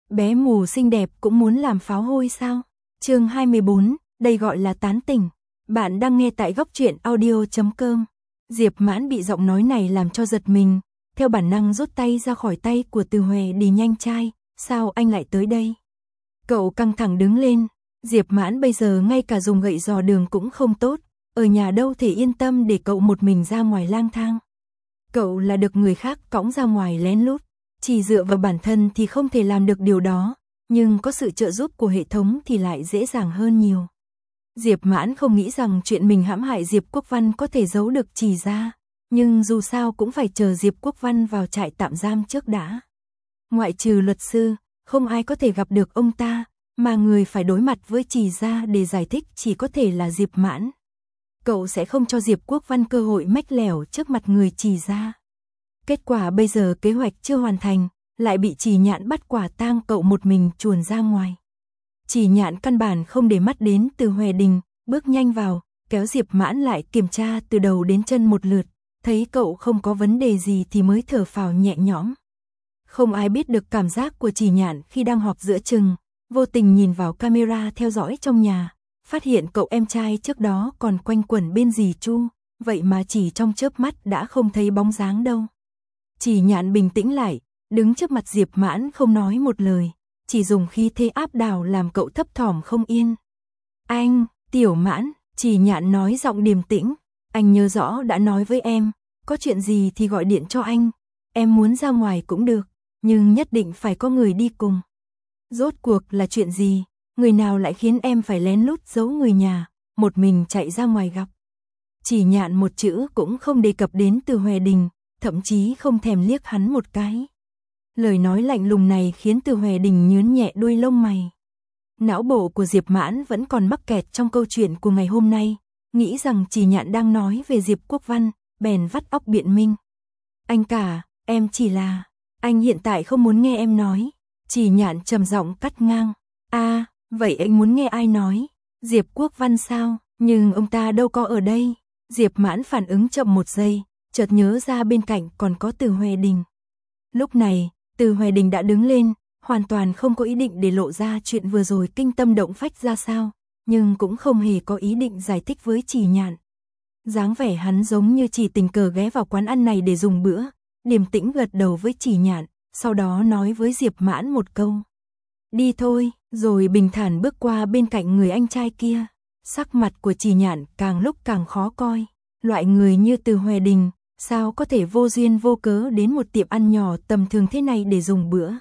Bé mù xinh đẹp cũng muốn làm pháo hôi sao? Chương 24, đây gọi là tán tỉnh. Bạn đang nghe tại goctruyện.audio.com. Diệp Mãn bị giọng nói này làm cho giật mình, theo bản năng rút tay ra khỏi tay của Từ Huệ đi nhanh trai, sao anh lại tới đây? Cậu căng thẳng đứng lên, Diệp Mãn bây giờ ngay cả dùng gậy dò đường cũng không tốt, ở nhà đâu thể yên tâm để cậu một mình ra ngoài lang thang. Cậu là được người khác cõng ra ngoài lén lút, chỉ dựa vào bản thân thì không thể làm được điều đó, nhưng có sự trợ giúp của hệ thống thì lại dễ dàng hơn nhiều. Diệp Mãn không nghĩ rằng chuyện mình hãm hại Diệp Quốc Văn có thể giấu được Trì ra, nhưng dù sao cũng phải chờ Diệp Quốc Văn vào trại tạm giam trước đã. Ngoại trừ luật sư, không ai có thể gặp được ông ta, mà người phải đối mặt với Trì ra để giải thích chỉ có thể là Diệp Mãn. Cậu sẽ không cho Diệp Quốc Văn cơ hội mách lẻo trước mặt người Trì ra. Kết quả bây giờ kế hoạch chưa hoàn thành, lại bị Trì Nhạn bắt quả tang cậu một mình chuồn ra ngoài. Trì Nhạn căn bản không để mắt đến Từ Huệ Đình, bước nhanh vào, kéo Diệp Mãn lại kiểm tra từ đầu đến chân một lượt, thấy cậu không có vấn đề gì thì mới thở phào nhẹ nhõm. Không ai biết được cảm giác của Trì Nhạn khi đang họp giữa chừng, vô tình nhìn vào camera theo dõi trong nhà, phát hiện cậu em trai trước đó còn quanh quẩn bên dì Chu, vậy mà chỉ trong chớp mắt đã không thấy bóng dáng đâu. Trì Nhạn bình tĩnh lại, đứng trước mặt Diệp Mãn không nói một lời, chỉ dùng khí thế áp đảo làm cậu thấp thỏm không yên. Anh, Tiểu Mãn, Trì Nhạn nói giọng điềm tĩnh, anh nhớ rõ đã nói với em, có chuyện gì thì gọi điện cho anh, em muốn ra ngoài cũng được, nhưng nhất định phải có người đi cùng. Rốt cuộc là chuyện gì, người nào lại khiến em phải lén lút giấu người nhà, một mình chạy ra ngoài gặp. Trì Nhạn một chữ cũng không đề cập đến Từ Huệ Đình, thậm chí không thèm liếc hắn một cái. Lời nói lạnh lùng này khiến Từ Huệ Đình nhướng nhẹ đuôi lông mày. Não bộ của Diệp Mãn vẫn còn mắc kẹt trong câu chuyện của ngày hôm nay, nghĩ rằng Trì Nhạn đang nói về Diệp Quốc Văn, bèn vắt óc biện minh. Anh cả, em chỉ là, anh hiện tại không muốn nghe em nói. Trì Nhạn trầm giọng cắt ngang. Vậy anh muốn nghe ai nói? Diệp Quốc Văn sao? Nhưng ông ta đâu có ở đây. Diệp Mãn phản ứng chậm một giây, chợt nhớ ra bên cạnh còn có Từ Huệ Đình. Lúc này, Từ Huệ Đình đã đứng lên, hoàn toàn không có ý định để lộ ra chuyện vừa rồi kinh tâm động phách ra sao, nhưng cũng không hề có ý định giải thích với Trì Nhạn. Dáng vẻ hắn giống như chỉ tình cờ ghé vào quán ăn này để dùng bữa, điềm tĩnh gật đầu với Trì Nhạn, sau đó nói với Diệp Mãn một câu. Đi thôi, rồi bình thản bước qua bên cạnh người anh trai kia. Sắc mặt của Trì Nhạn càng lúc càng khó coi. Loại người như Từ Huệ Đình, sao có thể vô duyên vô cớ đến một tiệm ăn nhỏ tầm thường thế này để dùng bữa.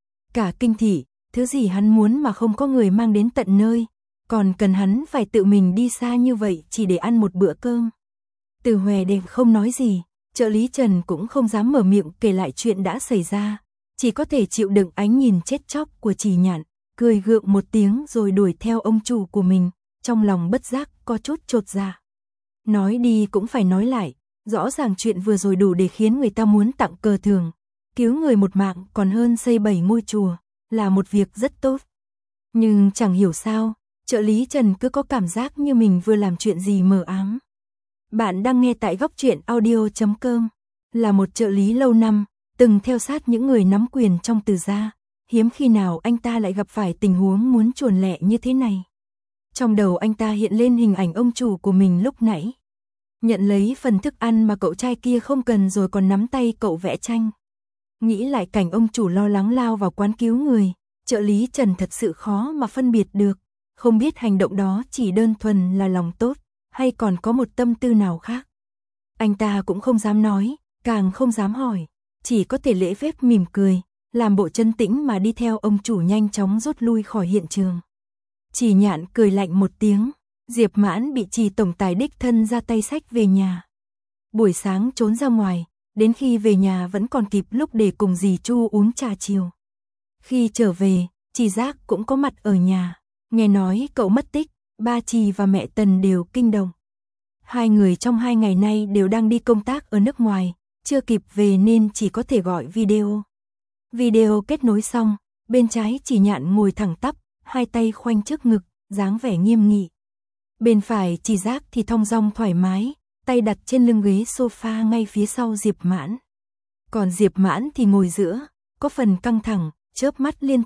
Cả kinh thị, thứ gì hắn muốn mà không có người mang đến tận nơi, còn cần hắn phải tự mình đi xa như vậy chỉ để ăn một bữa cơm. Từ Huệ Đình không nói gì, trợ lý Trần cũng không dám mở miệng kể lại chuyện đã xảy ra, chỉ có thể chịu đựng ánh nhìn chết chóc của Trì Nhạn, cười gượng một tiếng rồi đuổi theo ông chủ của mình, trong lòng bất giác có chút chột dạ. Nói đi cũng phải nói lại, rõ ràng chuyện vừa rồi đủ để khiến người ta muốn tặng cờ thưởng, cứu người một mạng còn hơn xây 7 ngôi chùa, là một việc rất tốt. Nhưng chẳng hiểu sao, trợ lý Trần cứ có cảm giác như mình vừa làm chuyện gì mờ ám. Bạn đang nghe tại goctruyện.audio.com, là một trợ lý lâu năm, từng theo sát những người nắm quyền trong Từ gia, hiếm khi nào anh ta lại gặp phải tình huống muốn chuồn lẹ như thế này. Trong đầu anh ta hiện lên hình ảnh ông chủ của mình lúc nãy. Nhận lấy phần thức ăn mà cậu trai kia không cần rồi còn nắm tay cậu vẽ tranh. Nghĩ lại cảnh ông chủ lo lắng lao vào quán cứu người, trợ lý Trần thật sự khó mà phân biệt được, không biết hành động đó chỉ đơn thuần là lòng tốt, hay còn có một tâm tư nào khác. Anh ta cũng không dám nói, càng không dám hỏi, chỉ có thể lễ phép mỉm cười, làm bộ chân tĩnh mà đi theo ông chủ nhanh chóng rút lui khỏi hiện trường. Trì Nhạn cười lạnh một tiếng, Diệp Mãn bị Trì tổng tài đích thân ra tay xách về nhà. Buổi sáng trốn ra ngoài, đến khi về nhà vẫn còn kịp lúc để cùng dì Chu uống trà chiều. Khi trở về, Trì Giác cũng có mặt ở nhà, nghe nói cậu mất tích, ba Trì và mẹ Tần đều kinh động. Hai người trong 2 ngày nay đều đang đi công tác ở nước ngoài, chưa kịp về nên chỉ có thể gọi video. Video kết nối xong, bên trái Trì Nhạn ngồi thẳng tắp, hai tay khoanh trước ngực, dáng vẻ nghiêm nghị. Bên phải Trì Giác thì thong dong thoải mái, tay đặt trên lưng ghế sofa ngay phía sau Diệp Mãn. Còn Diệp Mãn thì ngồi giữa, có phần căng thẳng, chớp mắt liên tục,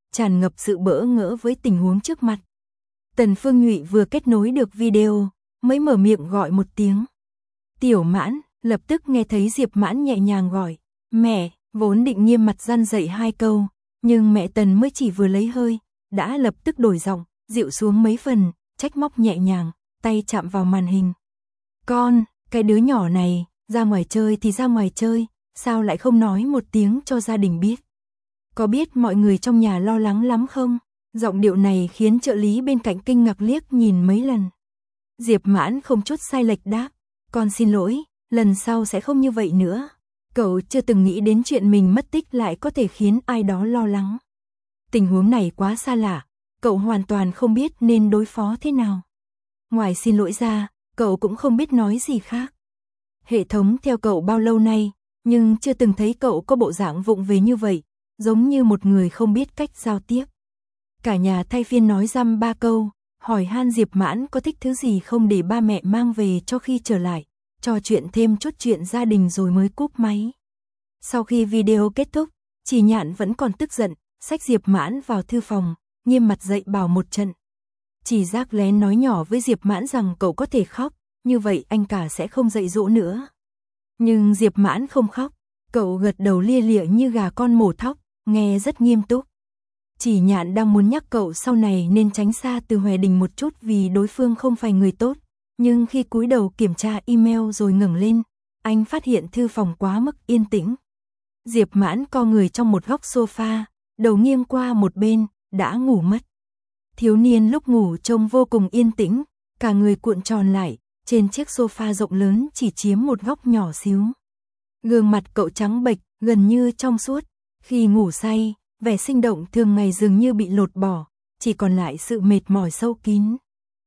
tràn ngập sự bỡ ngỡ với tình huống trước mặt. Tần Phương Nhụy vừa kết nối được video, mới mở miệng gọi một tiếng. Tiểu Mãn, lập tức nghe thấy Diệp Mãn nhẹ nhàng gọi. Mẹ, vốn định nghiêm mặt răn dạy 2 câu, nhưng mẹ Tần mới chỉ vừa lấy hơi, đã lập tức đổi giọng, dịu xuống mấy phần, trách móc nhẹ nhàng, tay chạm vào màn hình. Con, cái đứa nhỏ này, ra ngoài chơi thì ra ngoài chơi, sao lại không nói một tiếng cho gia đình biết? Có biết mọi người trong nhà lo lắng lắm không? Giọng điệu này khiến trợ lý bên cạnh kinh ngạc liếc nhìn mấy lần. Diệp Mãn không chút sai lệch đáp, con xin lỗi, lần sau sẽ không như vậy nữa. Cậu chưa từng nghĩ đến chuyện mình mất tích lại có thể khiến ai đó lo lắng. Tình huống này quá xa lạ, cậu hoàn toàn không biết nên đối phó thế nào. Ngoài xin lỗi ra, cậu cũng không biết nói gì khác. Hệ thống theo cậu bao lâu nay, nhưng chưa từng thấy cậu có bộ dạng vụng về như vậy, giống như một người không biết cách giao tiếp. Cả nhà thay phiên nói dăm 3 câu, hỏi han Diệp Mãn có thích thứ gì không để ba mẹ mang về cho khi trở lại, trò chuyện thêm chút chuyện gia đình rồi mới cúp máy. Sau khi video kết thúc, Chỉ Nhạn vẫn còn tức giận, xách Diệp Mãn vào thư phòng, nghiêm mặt dạy bảo một trận. Chỉ Giác lén nói nhỏ với Diệp Mãn rằng cậu có thể khóc, như vậy anh cả sẽ không dạy dỗ nữa. Nhưng Diệp Mãn không khóc, cậu gật đầu lia lịa như gà con mổ thóc, nghe rất nghiêm túc. Chỉ Nhạn đang muốn nhắc cậu sau này nên tránh xa Từ Hoài Đình một chút vì đối phương không phải người tốt, nhưng khi cúi đầu kiểm tra email rồi ngẩng lên, anh phát hiện thư phòng quá mức yên tĩnh. Diệp Mãn co người trong một góc sofa, đầu nghiêng qua một bên, đã ngủ mất. Thiếu niên lúc ngủ trông vô cùng yên tĩnh, cả người cuộn tròn lại, trên chiếc sofa rộng lớn chỉ chiếm một góc nhỏ xíu. Gương mặt cậu trắng bệch, gần như trong suốt, khi ngủ say, vẻ sinh động thường ngày dường như bị lột bỏ, chỉ còn lại sự mệt mỏi sâu kín.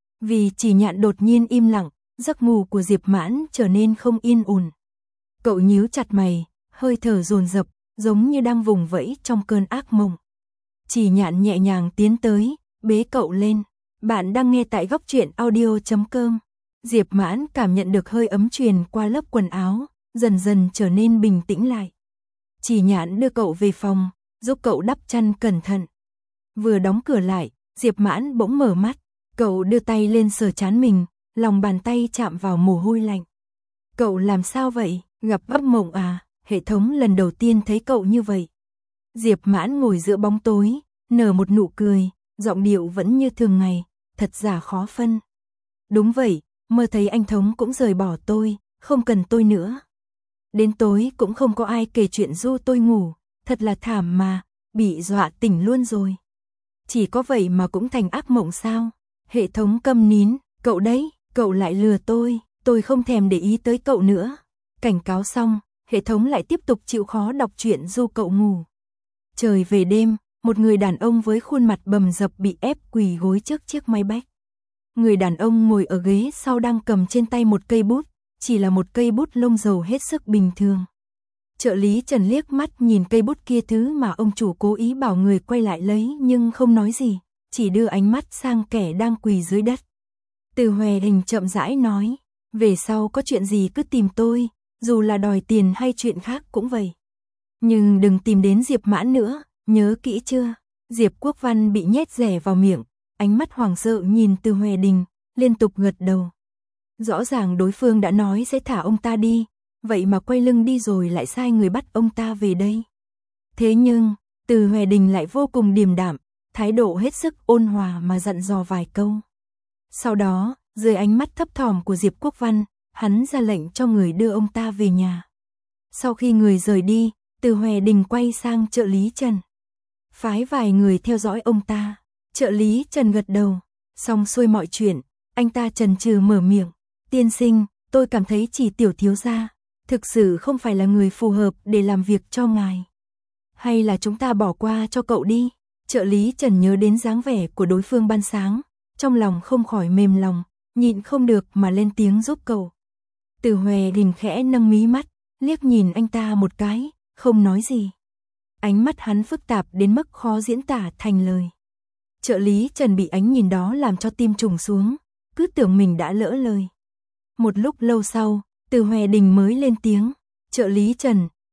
Vì Chỉ Nhạn đột nhiên im lặng, giấc ngủ của Diệp Mãn trở nên không yên ổn. Cậu nhíu chặt mày, hơi thở dồn dập, giống như đang vùng vẫy trong cơn ác mộng. Chỉ Nhạn nhẹ nhàng tiến tới, bế cậu lên. Bạn đang nghe tại góc truyện audio.com. Diệp Mãn cảm nhận được hơi ấm truyền qua lớp quần áo, dần dần trở nên bình tĩnh lại. Chỉ Nhạn đưa cậu về phòng, giúp cậu đắp chăn cẩn thận. Vừa đóng cửa lại, Diệp Mãn bỗng mở mắt, cậu đưa tay lên sờ trán mình, lòng bàn tay chạm vào mồ hôi lạnh. Cậu làm sao vậy, gặp ấp mộng à? Hệ thống lần đầu tiên thấy cậu như vậy. Diệp Mãn ngồi giữa bóng tối, nở một nụ cười, giọng điệu vẫn như thường ngày, thật giả khó phân. Đúng vậy, mơ thấy anh Thống cũng rời bỏ tôi, không cần tôi nữa. Đến tối cũng không có ai kể chuyện du tôi ngủ, thật là thảm mà, bị dọa tỉnh luôn rồi. Chỉ có vậy mà cũng thành ác mộng sao? Hệ thống câm nín, cậu đấy, cậu lại lừa tôi không thèm để ý tới cậu nữa. Cảnh cáo xong, hệ thống lại tiếp tục chịu khó đọc truyện du cậu ngủ. Trời về đêm, một người đàn ông với khuôn mặt bầm dập bị ép quỳ gối trước chiếc máy bách. Người đàn ông ngồi ở ghế sau đang cầm trên tay một cây bút, chỉ là một cây bút lông dầu hết sức bình thường. Trợ lý Trần liếc mắt nhìn cây bút kia, thứ mà ông chủ cố ý bảo người quay lại lấy nhưng không nói gì, chỉ đưa ánh mắt sang kẻ đang quỳ dưới đất. Từ Hoài Đình chậm rãi nói, về sau có chuyện gì cứ tìm tôi, dù là đòi tiền hay chuyện khác cũng vậy. Nhưng đừng tìm đến Diệp Mãn nữa, nhớ kỹ chưa? Diệp Quốc Văn bị nhét rẻ vào miệng, ánh mắt hoảng sợ nhìn Từ Hoài Đình, liên tục gật đầu. Rõ ràng đối phương đã nói sẽ thả ông ta đi, vậy mà quay lưng đi rồi lại sai người bắt ông ta về đây. Thế nhưng, Từ Hoài Đình lại vô cùng điềm đạm, thái độ hết sức ôn hòa mà dặn dò vài câu. Sau đó, dưới ánh mắt thấp thỏm của Diệp Quốc Văn, hắn ra lệnh cho người đưa ông ta về nhà. Sau khi người rời đi, Từ Hoài Đình quay sang trợ lý Trần. Phái vài người theo dõi ông ta. Trợ lý Trần gật đầu. Xong xuôi mọi chuyện, anh ta chần chừ mở miệng. Tiên sinh, tôi cảm thấy Chỉ tiểu thiếu gia thực sự không phải là người phù hợp để làm việc cho ngài. Hay là chúng ta bỏ qua cho cậu đi? Trợ lý Trần nhớ đến dáng vẻ của đối phương ban sáng, trong lòng không khỏi mềm lòng, nhịn không được mà lên tiếng giúp cậu. Từ Hoài Đình khẽ nâng mí mắt, liếc nhìn anh ta một cái, không nói gì. Ánh mắt hắn phức tạp đến mức khó diễn tả thành lời. Trợ lý Trần bị ánh nhìn đó làm cho tim trùng xuống, cứ tưởng mình đã lỡ lời. Một lúc lâu sau, Từ Hoài Đình mới lên tiếng, trợ lý Trần,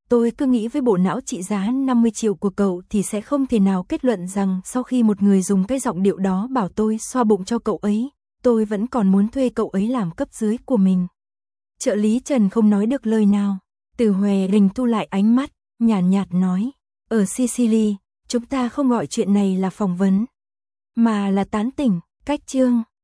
Tôi cứ nghĩ với bộ não trị giá 50 triệu của cậu thì sẽ không thể nào kết luận rằng sau khi một người dùng cái giọng điệu đó bảo tôi xoa bụng cho cậu ấy, tôi vẫn còn muốn thuê cậu ấy làm cấp dưới của mình. Trợ lý Trần không nói được lời nào. Từ Hòe Rình thu lại ánh mắt, nhàn nhạt nói, ở Sicily, chúng ta không gọi chuyện này là phỏng vấn, mà là tán tỉnh. Cách chương